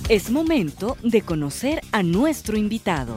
Es momento de conocer a nuestro invitado.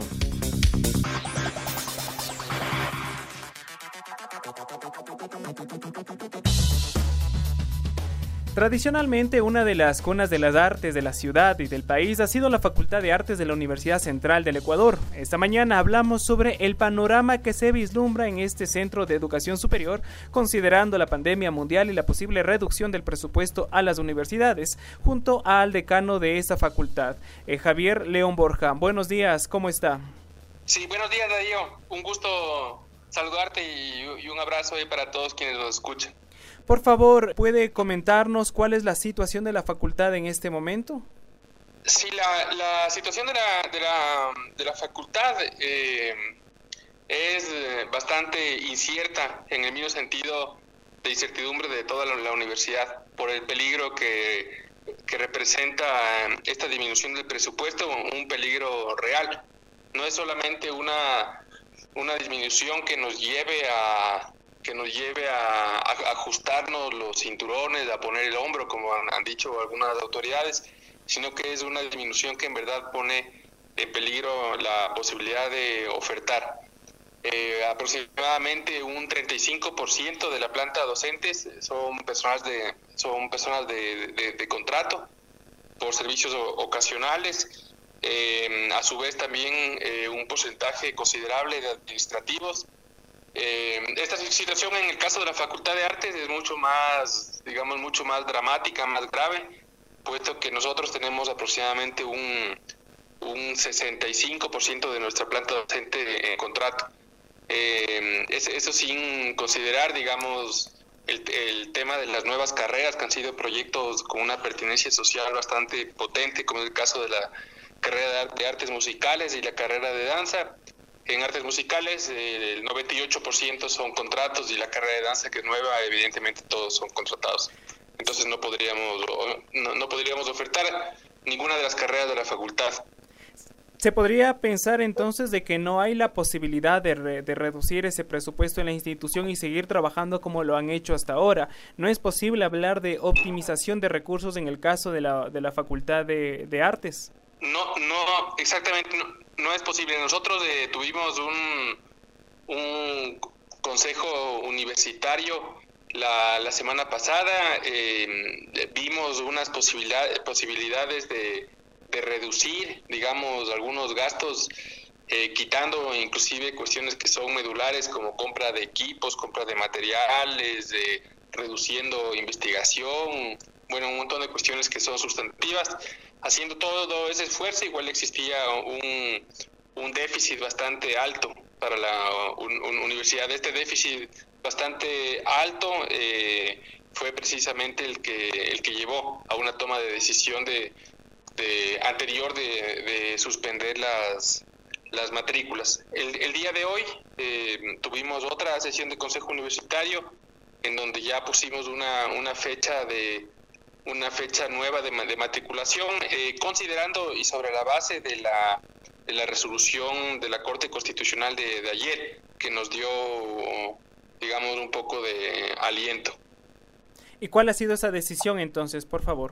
Tradicionalmente, una de las cunas de las artes de la ciudad y del país ha sido la Facultad de Artes de la Universidad Central del Ecuador. Esta mañana hablamos sobre el panorama que se vislumbra en este centro de educación superior, considerando la pandemia mundial y la posible reducción del presupuesto a las universidades, junto al decano de esta facultad, Javier León Borja. Buenos días, ¿cómo está? Sí, buenos días, Darío. Un gusto saludarte y un abrazo ahí para todos quienes nos escuchan. Por favor, ¿puede comentarnos cuál es la situación de la facultad en este momento? Sí, la situación de la facultad es bastante incierta, en el mismo sentido de incertidumbre de toda la universidad, por el peligro que representa esta disminución del presupuesto, un peligro real. No es solamente una disminución que nos lleve a ajustarnos los cinturones, a poner el hombro, como han dicho algunas autoridades, sino que es una disminución que en verdad pone en peligro la posibilidad de ofertar. Aproximadamente un 35% de la planta docentes son personas de contrato por servicios ocasionales. A su vez también un porcentaje considerable de administrativos. Esta situación en el caso de la Facultad de Artes es mucho más dramática, más grave, puesto que nosotros tenemos aproximadamente un 65% de nuestra planta docente en contrato. Eso sin considerar, el tema de las nuevas carreras, que han sido proyectos con una pertinencia social bastante potente, como es el caso de la carrera de artes musicales y la carrera de danza. En artes musicales el 98% son contratos, y la carrera de danza, que es nueva, evidentemente todos son contratados. Entonces no podríamos ofertar ninguna de las carreras de la facultad. ¿Se podría pensar entonces de que no hay la posibilidad de reducir ese presupuesto en la institución y seguir trabajando como lo han hecho hasta ahora? ¿No es posible hablar de optimización de recursos en el caso de la Facultad de Artes? No, exactamente, no es posible. Nosotros tuvimos un consejo universitario la semana pasada. Vimos unas posibilidades de reducir, algunos gastos, quitando inclusive cuestiones que son medulares, como compra de equipos, compra de materiales, reduciendo investigación, un montón de cuestiones que son sustantivas. Haciendo todo ese esfuerzo, igual existía un déficit bastante alto para la universidad. Este déficit bastante alto fue precisamente el que llevó a una toma de decisión anterior de suspender las matrículas. El día de hoy tuvimos otra sesión de consejo universitario, en donde ya pusimos una fecha nueva de matriculación, considerando y sobre la base de la resolución de la Corte Constitucional de ayer, que nos dio, un poco de aliento. ¿Y cuál ha sido esa decisión entonces, por favor?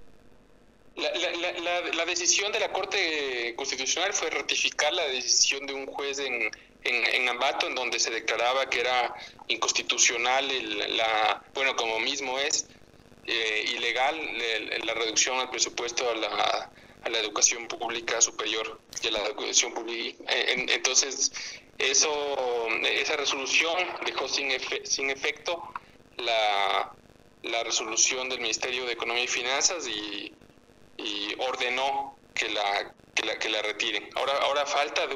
La decisión de la Corte Constitucional fue ratificar la decisión de un juez en Ambato, en donde se declaraba que era inconstitucional como mismo es, ilegal la reducción al presupuesto a la educación pública superior y a la educación pública. Entonces, esa resolución dejó sin efecto la resolución del Ministerio de Economía y Finanzas y ordenó que la retiren. Ahora falta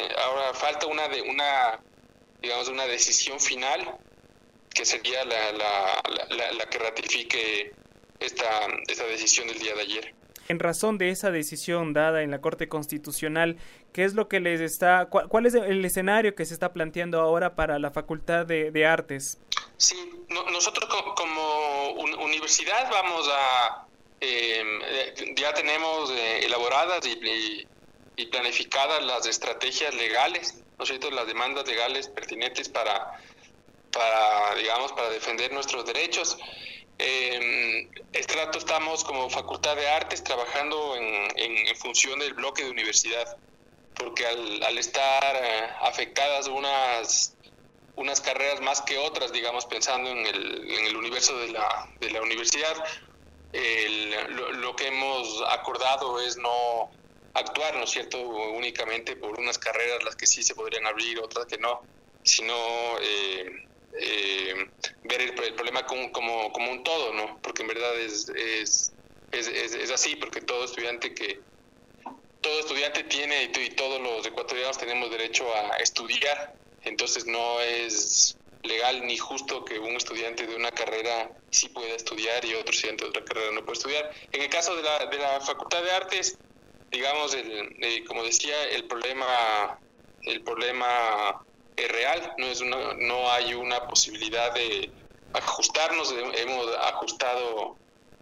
una decisión final, que sería la que ratifique esta decisión del día de ayer. En razón de esa decisión dada en la Corte Constitucional, ¿qué es lo que cuál es el escenario que se está planteando ahora para la Facultad de Artes? Sí, nosotros como universidad vamos ya tenemos elaboradas y planificadas las estrategias legales, ¿no es cierto?, las demandas legales pertinentes para defender nuestros derechos. Este rato estamos como Facultad de Artes trabajando en función del bloque de universidad, porque al estar afectadas unas carreras más que otras, digamos, pensando en el universo de la universidad, lo que hemos acordado es no actuar, ¿no es cierto?, únicamente por unas carreras las que sí se podrían abrir, otras que no, sino ver el problema como un todo, ¿no? Porque en verdad es así, porque todo estudiante tiene, y todos los ecuatorianos tenemos derecho a estudiar. Entonces no es legal ni justo que un estudiante de una carrera sí pueda estudiar y otro estudiante de otra carrera no puede estudiar. En el caso de la Facultad de Artes, digamos, como decía, el problema es real, no hay una posibilidad de ajustarnos. Hemos ajustado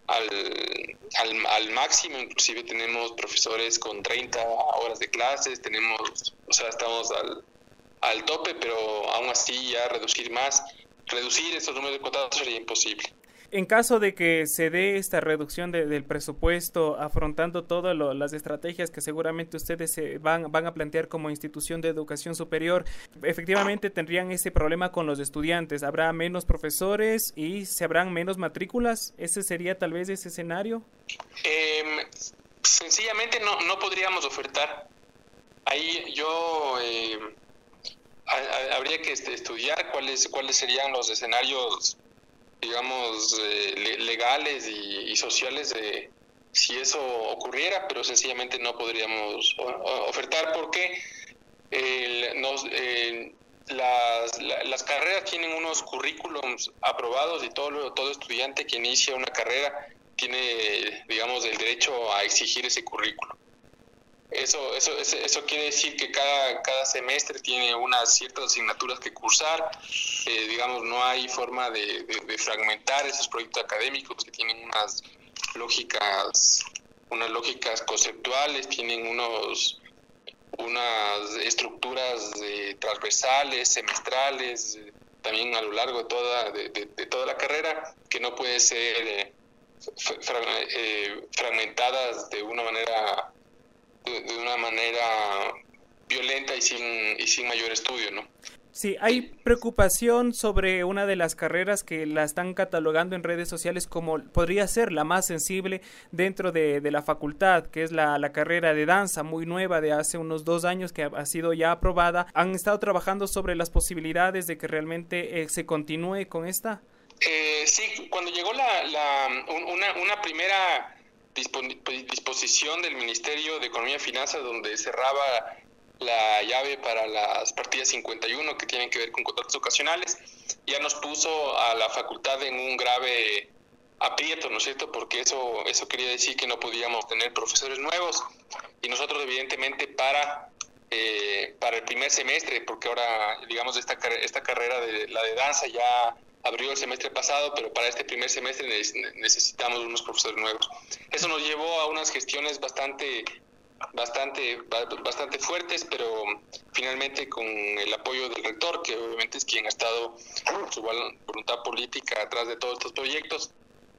al máximo, inclusive tenemos profesores con 30 horas de clases, estamos al tope, pero aún así ya reducir esos números de contratos sería imposible. En caso de que se dé esta reducción del presupuesto, afrontando todas las estrategias que seguramente ustedes van a plantear como institución de educación superior, efectivamente tendrían ese problema con los estudiantes. ¿Habrá menos profesores y se habrán menos matrículas? ¿Ese sería tal vez ese escenario? Sencillamente no podríamos ofertar. Ahí habría que estudiar cuáles serían los escenarios, digamos, legales y sociales de si eso ocurriera, pero sencillamente no podríamos ofertar porque las carreras tienen unos currículums aprobados y todo estudiante que inicia una carrera tiene, digamos, el derecho a exigir ese currículum. Eso quiere decir que cada semestre tiene unas ciertas asignaturas que cursar. Digamos, no hay forma de fragmentar esos proyectos académicos que tienen unas lógicas conceptuales, tienen unas estructuras transversales, semestrales, también a lo largo de toda la carrera, que no pueden ser fragmentadas de una manera violenta y sin mayor estudio, ¿no? Sí, hay preocupación sobre una de las carreras que la están catalogando en redes sociales como podría ser la más sensible dentro de la facultad, que es la carrera de danza, muy nueva, de hace unos 2 años, que ha sido ya aprobada. ¿Han estado trabajando sobre las posibilidades de que realmente se continúe con esta? Sí, cuando llegó una primera disposición del Ministerio de Economía y Finanzas, donde cerraba la llave para las partidas 51 que tienen que ver con contratos ocasionales, ya nos puso a la facultad en un grave aprieto, ¿no es cierto? Porque eso quería decir que no podíamos tener profesores nuevos, y nosotros evidentemente para el primer semestre, porque ahora, digamos, esta carrera de la de danza ya abrió el semestre pasado, pero para este primer semestre necesitamos unos profesores nuevos. Eso nos llevó a unas gestiones bastante fuertes, pero finalmente con el apoyo del rector, que obviamente es quien ha estado con su voluntad política atrás de todos estos proyectos,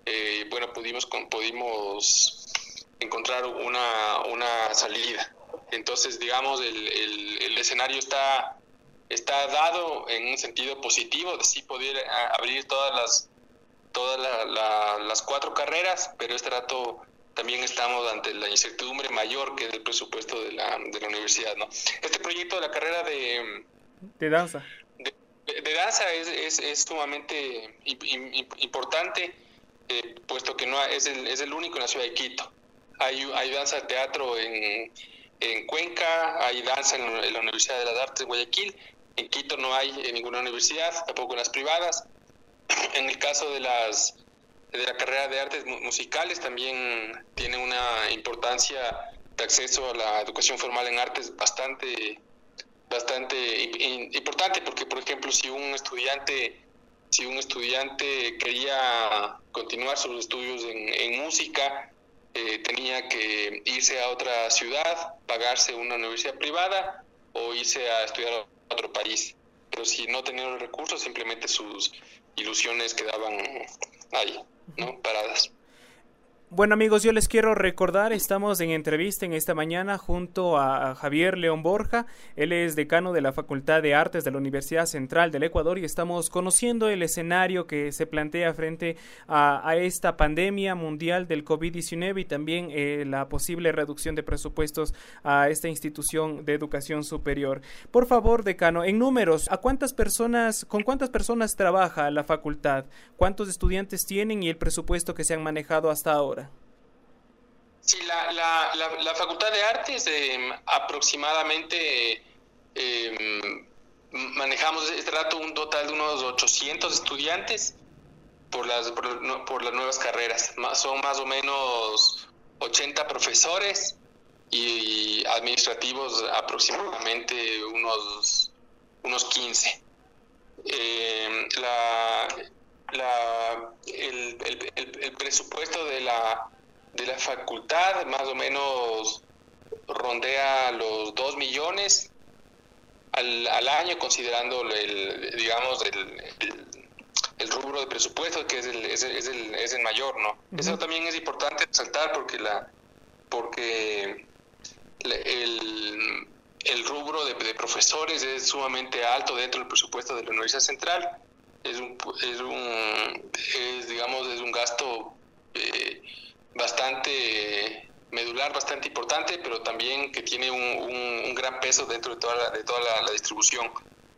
pudimos encontrar una salida. Entonces, digamos, el escenario está dado en un sentido positivo de sí poder abrir todas las 4 carreras, pero este rato también estamos ante la incertidumbre mayor que es el presupuesto de la universidad, ¿no? Este proyecto de la carrera de danza de danza es sumamente importante, puesto que no es el único en la ciudad de Quito. Hay danza de teatro en Cuenca, hay danza en la Universidad de las Artes de Guayaquil. En Quito no hay en ninguna universidad, tampoco en las privadas. En el caso de la carrera de artes musicales también tiene una importancia de acceso a la educación formal en artes bastante importante, porque, por ejemplo, si un estudiante quería continuar sus estudios en música, tenía que irse a otra ciudad, pagarse una universidad privada o irse a estudiar a otro país. Pero si no tenía los recursos, simplemente sus ilusiones quedaban ahí. ¿no? Paradas. Bueno, amigos, yo les quiero recordar, estamos en entrevista en esta mañana junto a Javier León Borja. Él es decano de la Facultad de Artes de la Universidad Central del Ecuador y estamos conociendo el escenario que se plantea frente a esta pandemia mundial del COVID-19 y también la posible reducción de presupuestos a esta institución de educación superior. Por favor, decano, en números, ¿con cuántas personas trabaja la facultad? ¿Cuántos estudiantes tienen y el presupuesto que se han manejado hasta ahora? Sí, la Facultad de Artes aproximadamente manejamos este rato un total de unos 800 estudiantes por las nuevas carreras. Son más o menos 80 profesores y administrativos aproximadamente unos 15. El presupuesto de la facultad más o menos rondea los 2 millones al año, considerando el rubro de presupuesto, que es el mayor, ¿no? Uh-huh. Eso también es importante resaltar porque el rubro de profesores es sumamente alto dentro del presupuesto de la Universidad Central. Es un gasto bastante medular, bastante importante, pero también que tiene un gran peso dentro de toda la distribución.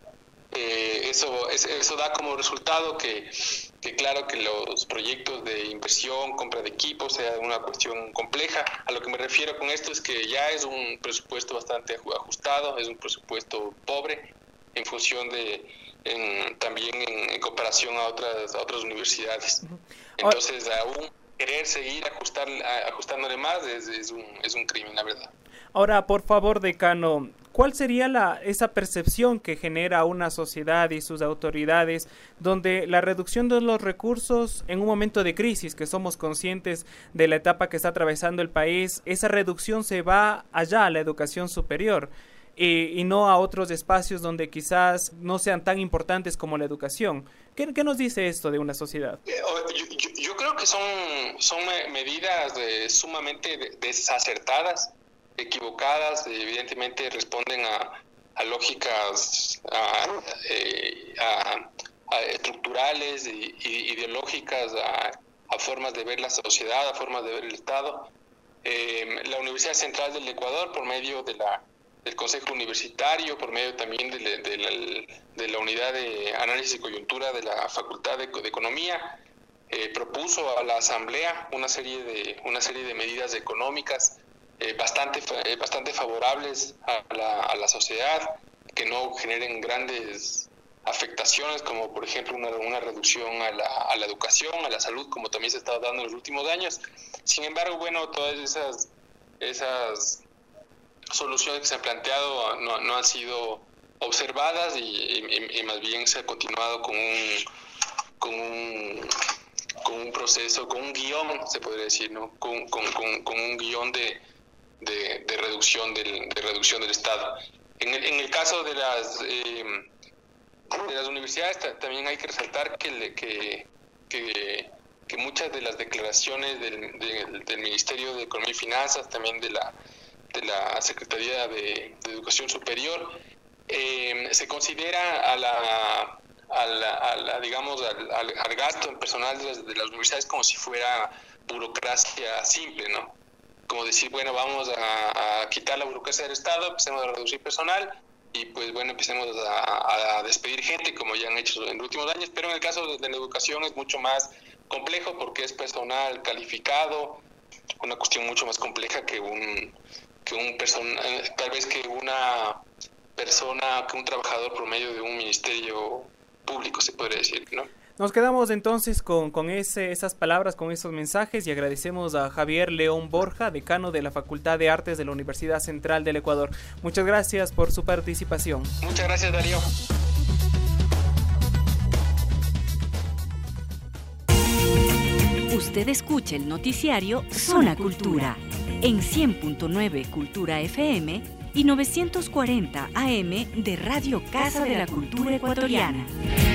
Eso da como resultado que claro que los proyectos de inversión, compra de equipos, sea una cuestión compleja. A lo que me refiero con esto es que ya es un presupuesto bastante ajustado, es un presupuesto pobre en función también en comparación a otras universidades. Entonces, aún querer seguir ajustándole más es un crimen, la verdad. Ahora, por favor, decano, ¿cuál sería esa percepción que genera una sociedad y sus autoridades donde la reducción de los recursos en un momento de crisis, que somos conscientes de la etapa que está atravesando el país, esa reducción se va allá a la educación superior y no a otros espacios donde quizás no sean tan importantes como la educación? ¿Qué nos dice esto de una sociedad? Yo creo que son medidas sumamente desacertadas, equivocadas, evidentemente responden a lógicas estructurales e ideológicas, a formas de ver la sociedad, a formas de ver el Estado. La Universidad Central del Ecuador, por medio del Consejo Universitario, por medio también de la Unidad de Análisis y Coyuntura de la Facultad de Economía, propuso a la Asamblea una serie de medidas económicas bastante favorables a la sociedad, que no generen grandes afectaciones, como por ejemplo una reducción a la educación, a la salud, como también se ha estado dando en los últimos años. Sin embargo, todas esas soluciones que se han planteado no han sido observadas y más bien se ha continuado con un proceso, con un guión, se podría decir, ¿no? Con un guión de reducción del Estado. En el caso de las universidades también hay que resaltar que muchas de las declaraciones del Ministerio de Economía y Finanzas, también de la Secretaría de Educación Superior, se considera al gasto en personal de las universidades como si fuera burocracia simple, ¿no? Como decir, vamos a quitar la burocracia del Estado, empecemos a reducir personal y empecemos a despedir gente, como ya han hecho en los últimos años. Pero en el caso de la educación es mucho más complejo porque es personal calificado, una cuestión mucho más compleja que un trabajador promedio de un ministerio público, se podría decir, ¿no? Nos quedamos entonces con esas palabras, con esos mensajes, y agradecemos a Javier León Borja, decano de la Facultad de Artes de la Universidad Central del Ecuador. Muchas gracias por su participación. Muchas gracias, Darío. Usted escucha el noticiario Zona Cultura en 100.9 Cultura FM y 940 AM de Radio Casa de la Cultura Ecuatoriana.